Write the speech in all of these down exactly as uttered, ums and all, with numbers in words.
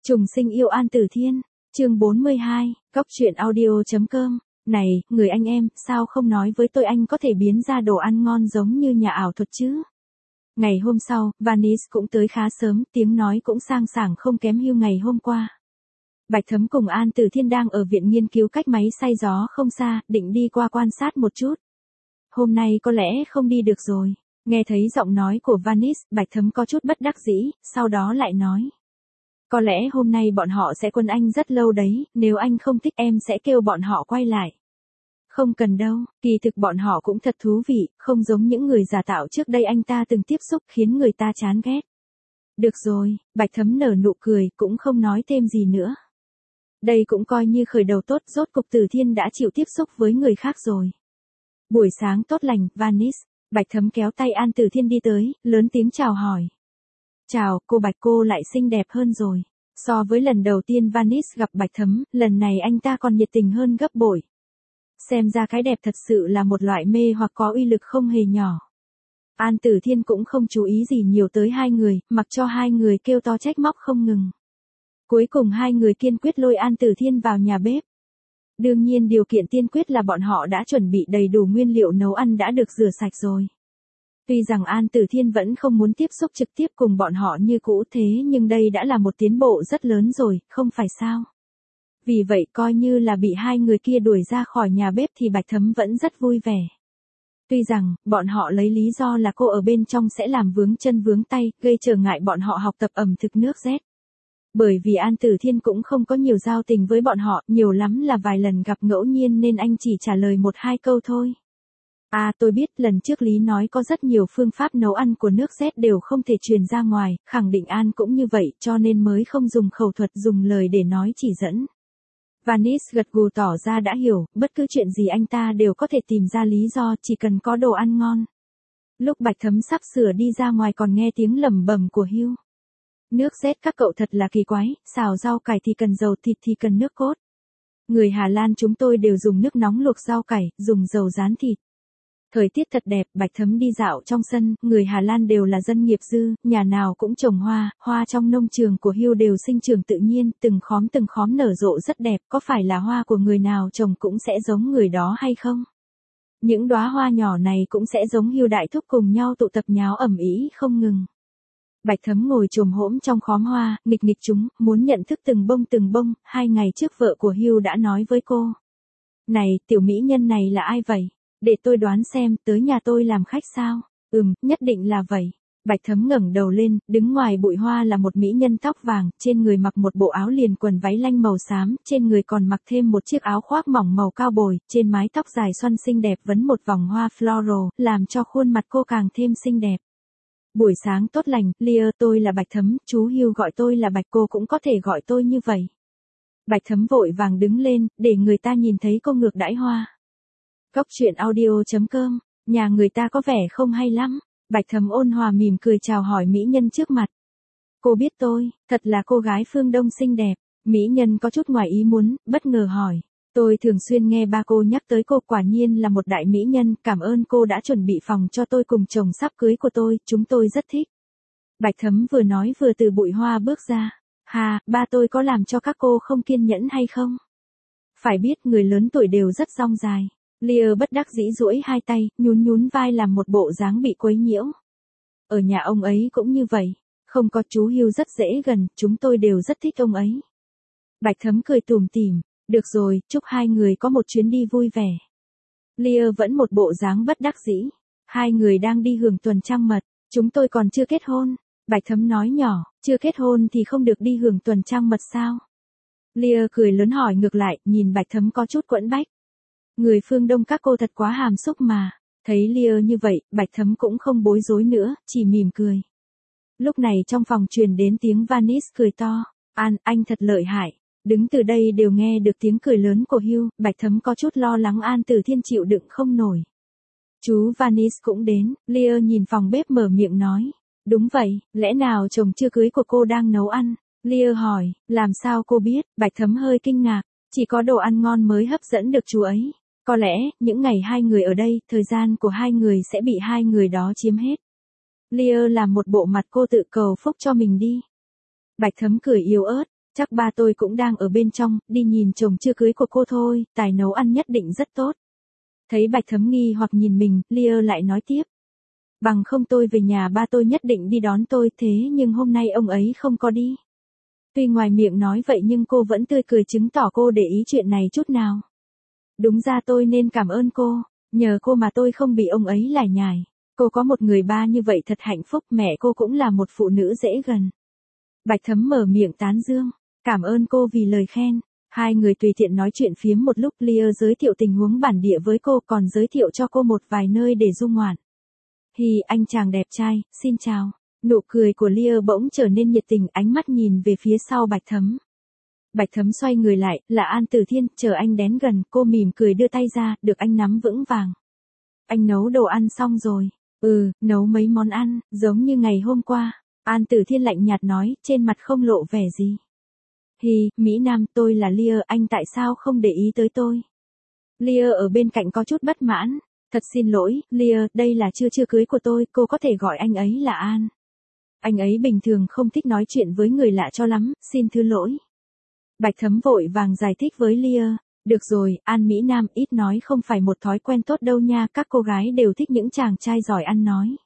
Trùng sinh yêu An Tử Thiên, chương bốn mươi hai, Cóc truyện audio.com. Này, người anh em, sao không nói với tôi anh có thể biến ra đồ ăn ngon giống như nhà ảo thuật chứ? Ngày hôm sau, Vanish cũng tới khá sớm, tiếng nói cũng sang sảng không kém Hugh ngày hôm qua. Bạch Thấm cùng An Tử Thiên đang ở viện nghiên cứu cách máy xay gió không xa, định đi qua quan sát một chút. Hôm nay có lẽ không đi được rồi. Nghe thấy giọng nói của Vanish, Bạch Thấm có chút bất đắc dĩ, sau đó lại nói. Có lẽ hôm nay bọn họ sẽ quấn anh rất lâu đấy, nếu anh không thích em sẽ kêu bọn họ quay lại. Không cần đâu, kỳ thực bọn họ cũng thật thú vị, không giống những người giả tạo trước đây anh ta từng tiếp xúc khiến người ta chán ghét. Được rồi, Bạch Thấm nở nụ cười, cũng không nói thêm gì nữa. Đây cũng coi như khởi đầu tốt, rốt cục Tử Thiên đã chịu tiếp xúc với người khác rồi. Buổi sáng tốt lành, Vanish. Bạch Thấm kéo tay An Tử Thiên đi tới, lớn tiếng chào hỏi. Chào, cô Bạch, cô lại xinh đẹp hơn rồi. So với lần đầu tiên Vanish gặp Bạch Thấm, lần này anh ta còn nhiệt tình hơn gấp bội. Xem ra cái đẹp thật sự là một loại mê hoặc có uy lực không hề nhỏ. An Tử Thiên cũng không chú ý gì nhiều tới hai người, mặc cho hai người kêu to trách móc không ngừng. Cuối cùng hai người kiên quyết lôi An Tử Thiên vào nhà bếp. Đương nhiên điều kiện tiên quyết là bọn họ đã chuẩn bị đầy đủ nguyên liệu nấu ăn đã được rửa sạch rồi. Tuy rằng An Tử Thiên vẫn không muốn tiếp xúc trực tiếp cùng bọn họ như cũ thế nhưng đây đã là một tiến bộ rất lớn rồi, không phải sao? Vì vậy coi như là bị hai người kia đuổi ra khỏi nhà bếp thì Bạch Thấm vẫn rất vui vẻ. Tuy rằng, bọn họ lấy lý do là cô ở bên trong sẽ làm vướng chân vướng tay, gây trở ngại bọn họ học tập ẩm thực nước rét. Bởi vì An Tử Thiên cũng không có nhiều giao tình với bọn họ, nhiều lắm là vài lần gặp ngẫu nhiên nên anh chỉ trả lời một hai câu thôi. À tôi biết lần trước Lý nói có rất nhiều phương pháp nấu ăn của nước rét đều không thể truyền ra ngoài, khẳng định An cũng như vậy cho nên mới không dùng khẩu thuật dùng lời để nói chỉ dẫn. Vanish gật gù tỏ ra đã hiểu, bất cứ chuyện gì anh ta đều có thể tìm ra lý do chỉ cần có đồ ăn ngon. Lúc Bạch Thấm sắp sửa đi ra ngoài còn nghe tiếng lẩm bẩm của Hugh. Nước rét các cậu thật là kỳ quái, xào rau cải thì cần dầu, thịt thì cần nước cốt. Người Hà Lan chúng tôi đều dùng nước nóng luộc rau cải, dùng dầu rán thịt. Thời tiết thật đẹp, Bạch Thấm đi dạo trong sân, người Hà Lan đều là dân nghiệp dư, nhà nào cũng trồng hoa, hoa trong nông trường của Hugh đều sinh trưởng tự nhiên, từng khóm từng khóm nở rộ rất đẹp, có phải là hoa của người nào trồng cũng sẽ giống người đó hay không? Những đóa hoa nhỏ này cũng sẽ giống Hugh đại thúc cùng nhau tụ tập nháo ầm ĩ không ngừng. Bạch Thấm ngồi chồm hổm trong khóm hoa, nghịch nghịch chúng, muốn nhận thức từng bông từng bông, hai ngày trước vợ của Hugh đã nói với cô. Này, tiểu mỹ nhân này là ai vậy? Để tôi đoán xem, tới nhà tôi làm khách sao? Ừm, nhất định là vậy. Bạch Thấm ngẩng đầu lên, đứng ngoài bụi hoa là một mỹ nhân tóc vàng, trên người mặc một bộ áo liền quần váy lanh màu xám, trên người còn mặc thêm một chiếc áo khoác mỏng màu cao bồi, trên mái tóc dài xoăn xinh đẹp vấn một vòng hoa floral, làm cho khuôn mặt cô càng thêm xinh đẹp. Buổi sáng tốt lành, Leah, tôi là Bạch Thấm, chú Hugh gọi tôi là Bạch, cô cũng có thể gọi tôi như vậy. Bạch Thấm vội vàng đứng lên, để người ta nhìn thấy cô ngược đãi hoa. Cóc truyện audio.com, nhà người ta có vẻ không hay lắm. Bạch Thấm ôn hòa mỉm cười chào hỏi mỹ nhân trước mặt. Cô biết tôi, thật là cô gái phương Đông xinh đẹp. Mỹ nhân có chút ngoài ý muốn, bất ngờ hỏi. Tôi thường xuyên nghe ba cô nhắc tới cô, quả nhiên là một đại mỹ nhân, cảm ơn cô đã chuẩn bị phòng cho tôi cùng chồng sắp cưới của tôi, chúng tôi rất thích. Bạch Thấm vừa nói vừa từ bụi hoa bước ra. Hà, ba tôi có làm cho các cô không kiên nhẫn hay không? Phải biết người lớn tuổi đều rất dong dài. Leah bất đắc dĩ duỗi hai tay, nhún nhún vai làm một bộ dáng bị quấy nhiễu. Ở nhà ông ấy cũng như vậy, không có chú Hugh rất dễ gần, chúng tôi đều rất thích ông ấy. Bạch Thấm cười tủm tỉm, được rồi, chúc hai người có một chuyến đi vui vẻ. Leah vẫn một bộ dáng bất đắc dĩ, hai người đang đi hưởng tuần trăng mật, chúng tôi còn chưa kết hôn. Bạch Thấm nói nhỏ, chưa kết hôn thì không được đi hưởng tuần trăng mật sao? Leah cười lớn hỏi ngược lại, nhìn Bạch Thấm có chút quẫn bách. Người phương Đông các cô thật quá hàm xúc mà. Thấy Leah như vậy, Bạch Thấm cũng không bối rối nữa, chỉ mỉm cười. Lúc này trong phòng truyền đến tiếng Vanish cười to. An, anh thật lợi hại. Đứng từ đây đều nghe được tiếng cười lớn của Hugh, Bạch Thấm có chút lo lắng An Tử Thiên chịu đựng không nổi. Chú Vanish cũng đến, Leah nhìn phòng bếp mở miệng nói. Đúng vậy, lẽ nào chồng chưa cưới của cô đang nấu ăn? Leah hỏi, làm sao cô biết? Bạch Thấm hơi kinh ngạc, chỉ có đồ ăn ngon mới hấp dẫn được chú ấy. Có lẽ, những ngày hai người ở đây, thời gian của hai người sẽ bị hai người đó chiếm hết. Leah làm một bộ mặt cô tự cầu phúc cho mình đi. Bạch Thấm cười yếu ớt, Chắc ba tôi cũng đang ở bên trong, đi nhìn chồng chưa cưới của cô thôi, tài nấu ăn nhất định rất tốt. Thấy Bạch Thấm nghi hoặc nhìn mình, Lia lại nói tiếp. Bằng không tôi về nhà ba tôi nhất định đi đón tôi, thế nhưng hôm nay ông ấy không có đi. Tuy ngoài miệng nói vậy nhưng cô vẫn tươi cười chứng tỏ cô để ý chuyện này chút nào. Đúng ra tôi nên cảm ơn cô, nhờ cô mà tôi không bị ông ấy lải nhải. Cô có một người ba như vậy thật hạnh phúc, mẹ cô cũng là một phụ nữ dễ gần. Bạch Thấm mở miệng tán dương, cảm ơn cô vì lời khen. Hai người tùy tiện nói chuyện phiếm một lúc, Lia giới thiệu tình huống bản địa với cô, còn giới thiệu cho cô một vài nơi để du ngoạn. Hi, anh chàng đẹp trai, xin chào. Nụ cười của Lia bỗng trở nên nhiệt tình, ánh mắt nhìn về phía sau Bạch Thấm. Bạch Thấm xoay người lại, là An Tử Thiên, chờ anh đến gần, cô mỉm cười đưa tay ra, được anh nắm vững vàng. Anh nấu đồ ăn xong rồi. Ừ, nấu mấy món ăn, giống như ngày hôm qua. An Tử Thiên lạnh nhạt nói, trên mặt không lộ vẻ gì. Hi, Mỹ Nam, tôi là Lia, anh tại sao không để ý tới tôi? Lia ở bên cạnh có chút bất mãn. Thật xin lỗi, Lia, đây là chưa chưa cưới của tôi, cô có thể gọi anh ấy là An. Anh ấy bình thường không thích nói chuyện với người lạ cho lắm, xin thứ lỗi. Bạch Thấm vội vàng giải thích với Lia. Được rồi, An Mỹ Nam, ít nói không phải một thói quen tốt đâu nha, các cô gái đều thích những chàng trai giỏi ăn nói.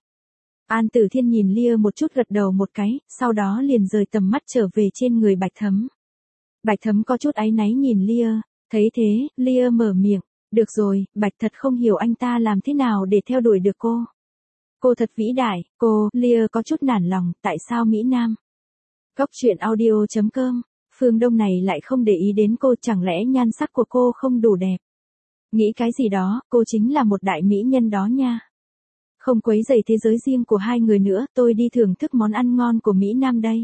An Tử Thiên nhìn Lia một chút, gật đầu một cái, sau đó liền rời tầm mắt trở về trên người Bạch Thấm. Bạch Thấm có chút áy náy nhìn Lia, thấy thế, Lia mở miệng. Được rồi, Bạch thật không hiểu anh ta làm thế nào để theo đuổi được cô. Cô thật vĩ đại, cô, Lia có chút nản lòng, tại sao Mỹ Nam? Cốc truyện audio chấm com, Phương Đông này lại không để ý đến cô, chẳng lẽ nhan sắc của cô không đủ đẹp? Nghĩ cái gì đó, cô chính là một đại mỹ nhân đó nha. Không quấy rầy thế giới riêng của hai người nữa, tôi đi thưởng thức món ăn ngon của Mỹ Nam đây.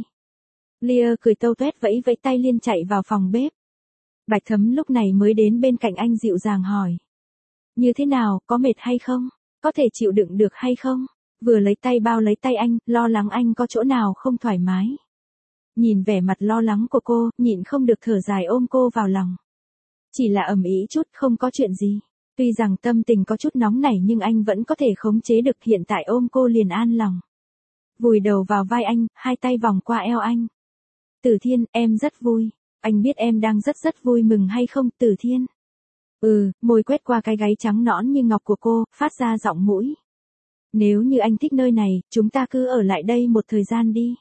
Lia cười tâu tuét vẫy vẫy tay liền chạy vào phòng bếp. Bạch Thấm lúc này mới đến bên cạnh anh dịu dàng hỏi. Như thế nào, có mệt hay không? Có thể chịu đựng được hay không? Vừa lấy tay bao lấy tay anh, lo lắng anh có chỗ nào không thoải mái. Nhìn vẻ mặt lo lắng của cô, nhịn không được thở dài ôm cô vào lòng. Chỉ là ầm ĩ chút, không có chuyện gì. Tuy rằng tâm tình có chút nóng nảy nhưng anh vẫn có thể khống chế được, hiện tại ôm cô liền an lòng. Vùi đầu vào vai anh, hai tay vòng qua eo anh. Tử Thiên, em rất vui. Anh biết em đang rất rất vui mừng hay không, Tử Thiên? Ừ, môi quét qua cái gáy trắng nõn như ngọc của cô, phát ra giọng mũi. Nếu như anh thích nơi này, chúng ta cứ ở lại đây một thời gian đi.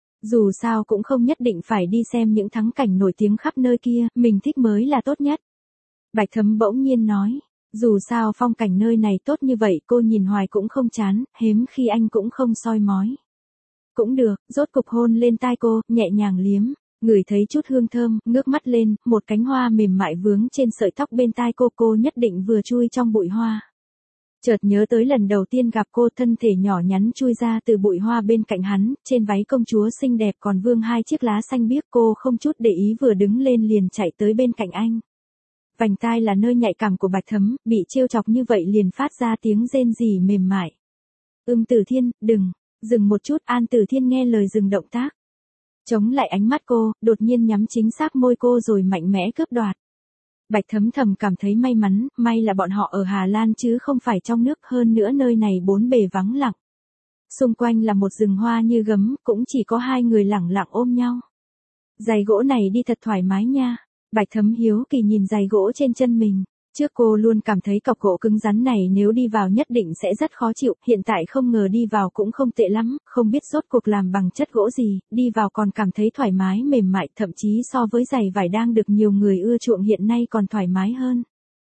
Dù sao cũng không nhất định phải đi xem những thắng cảnh nổi tiếng khắp nơi kia, mình thích mới là tốt nhất. Bạch Thấm bỗng nhiên nói, dù sao phong cảnh nơi này tốt như vậy cô nhìn hoài cũng không chán, hiếm khi anh cũng không soi mói. Cũng được, rốt cục hôn lên tai cô, nhẹ nhàng liếm. Ngửi thấy chút hương thơm, ngước mắt lên, một cánh hoa mềm mại vướng trên sợi tóc bên tai cô, cô nhất định vừa chui trong bụi hoa. Chợt nhớ tới lần đầu tiên gặp cô, thân thể nhỏ nhắn chui ra từ bụi hoa bên cạnh hắn, trên váy công chúa xinh đẹp còn vương hai chiếc lá xanh biếc, cô không chút để ý vừa đứng lên liền chạy tới bên cạnh anh. Vành tai là nơi nhạy cảm của Bạch Thấm, bị trêu chọc như vậy liền phát ra tiếng rên rỉ mềm mại. Ưm Tử Thiên, đừng, dừng một chút, An Tử Thiên nghe lời dừng động tác. Chống lại ánh mắt cô, đột nhiên nhắm chính xác môi cô rồi mạnh mẽ cướp đoạt. Bạch Thấm thầm cảm thấy may mắn, may là bọn họ ở Hà Lan chứ không phải trong nước, hơn nữa nơi này bốn bề vắng lặng. Xung quanh là một rừng hoa như gấm, cũng chỉ có hai người lẳng lặng ôm nhau. Giày gỗ này đi thật thoải mái nha. Bạch Thấm hiếu kỳ nhìn giày gỗ trên chân mình. Trước cô luôn cảm thấy cọc gỗ cứng rắn này nếu đi vào nhất định sẽ rất khó chịu, hiện tại không ngờ đi vào cũng không tệ lắm, không biết rốt cuộc làm bằng chất gỗ gì, đi vào còn cảm thấy thoải mái mềm mại, thậm chí so với giày vải đang được nhiều người ưa chuộng hiện nay còn thoải mái hơn.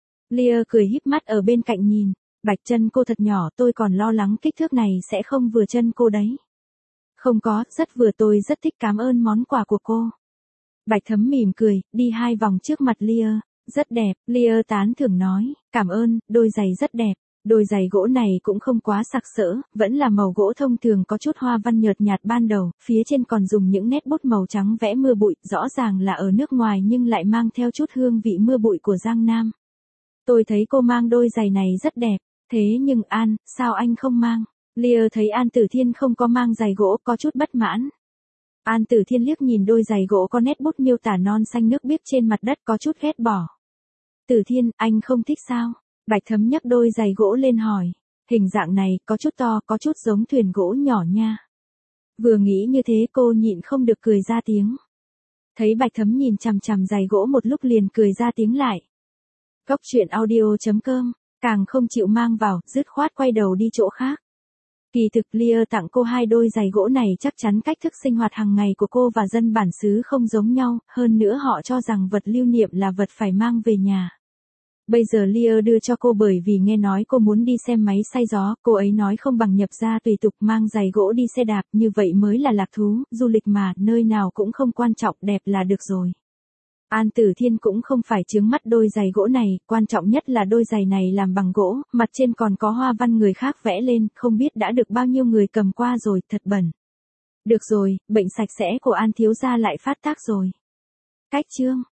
Lia cười híp mắt ở bên cạnh nhìn, Bạch chân cô thật nhỏ, tôi còn lo lắng kích thước này sẽ không vừa chân cô đấy. Không có, rất vừa, tôi rất thích, cảm ơn món quà của cô. Bạch Thấm mỉm cười, đi hai vòng trước mặt Lia. Rất đẹp, Lia tán thưởng nói, cảm ơn, đôi giày rất đẹp. Đôi giày gỗ này cũng không quá sặc sỡ, vẫn là màu gỗ thông thường có chút hoa văn nhợt nhạt ban đầu, phía trên còn dùng những nét bút màu trắng vẽ mưa bụi, rõ ràng là ở nước ngoài nhưng lại mang theo chút hương vị mưa bụi của Giang Nam. Tôi thấy cô mang đôi giày này rất đẹp, thế nhưng An, sao anh không mang? Lia thấy An Tử Thiên không có mang giày gỗ, có chút bất mãn. An Tử Thiên liếc nhìn đôi giày gỗ có nét bút miêu tả non xanh nước biếc trên mặt đất, có chút ghét bỏ. Tử Thiên, anh không thích sao? Bạch Thấm nhấc đôi giày gỗ lên hỏi. Hình dạng này, có chút to, có chút giống thuyền gỗ nhỏ nha. Vừa nghĩ như thế cô nhịn không được cười ra tiếng. Thấy Bạch Thấm nhìn chằm chằm giày gỗ một lúc liền cười ra tiếng lại. Cốc truyện audio.com, càng không chịu mang vào, dứt khoát quay đầu đi chỗ khác. Kỳ thực Lear tặng cô hai đôi giày gỗ này chắc chắn cách thức sinh hoạt hàng ngày của cô và dân bản xứ không giống nhau, hơn nữa họ cho rằng vật lưu niệm là vật phải mang về nhà. Bây giờ Lear đưa cho cô bởi vì nghe nói cô muốn đi xem máy xay gió, cô ấy nói không bằng nhập gia tùy tục mang giày gỗ đi xe đạp, như vậy mới là lạc thú, du lịch mà, nơi nào cũng không quan trọng, đẹp là được rồi. An Tử Thiên cũng không phải chướng mắt đôi giày gỗ này, quan trọng nhất là đôi giày này làm bằng gỗ, mặt trên còn có hoa văn người khác vẽ lên, không biết đã được bao nhiêu người cầm qua rồi, thật bẩn. Được rồi, bệnh sạch sẽ của An thiếu gia lại phát tác rồi. Cách chương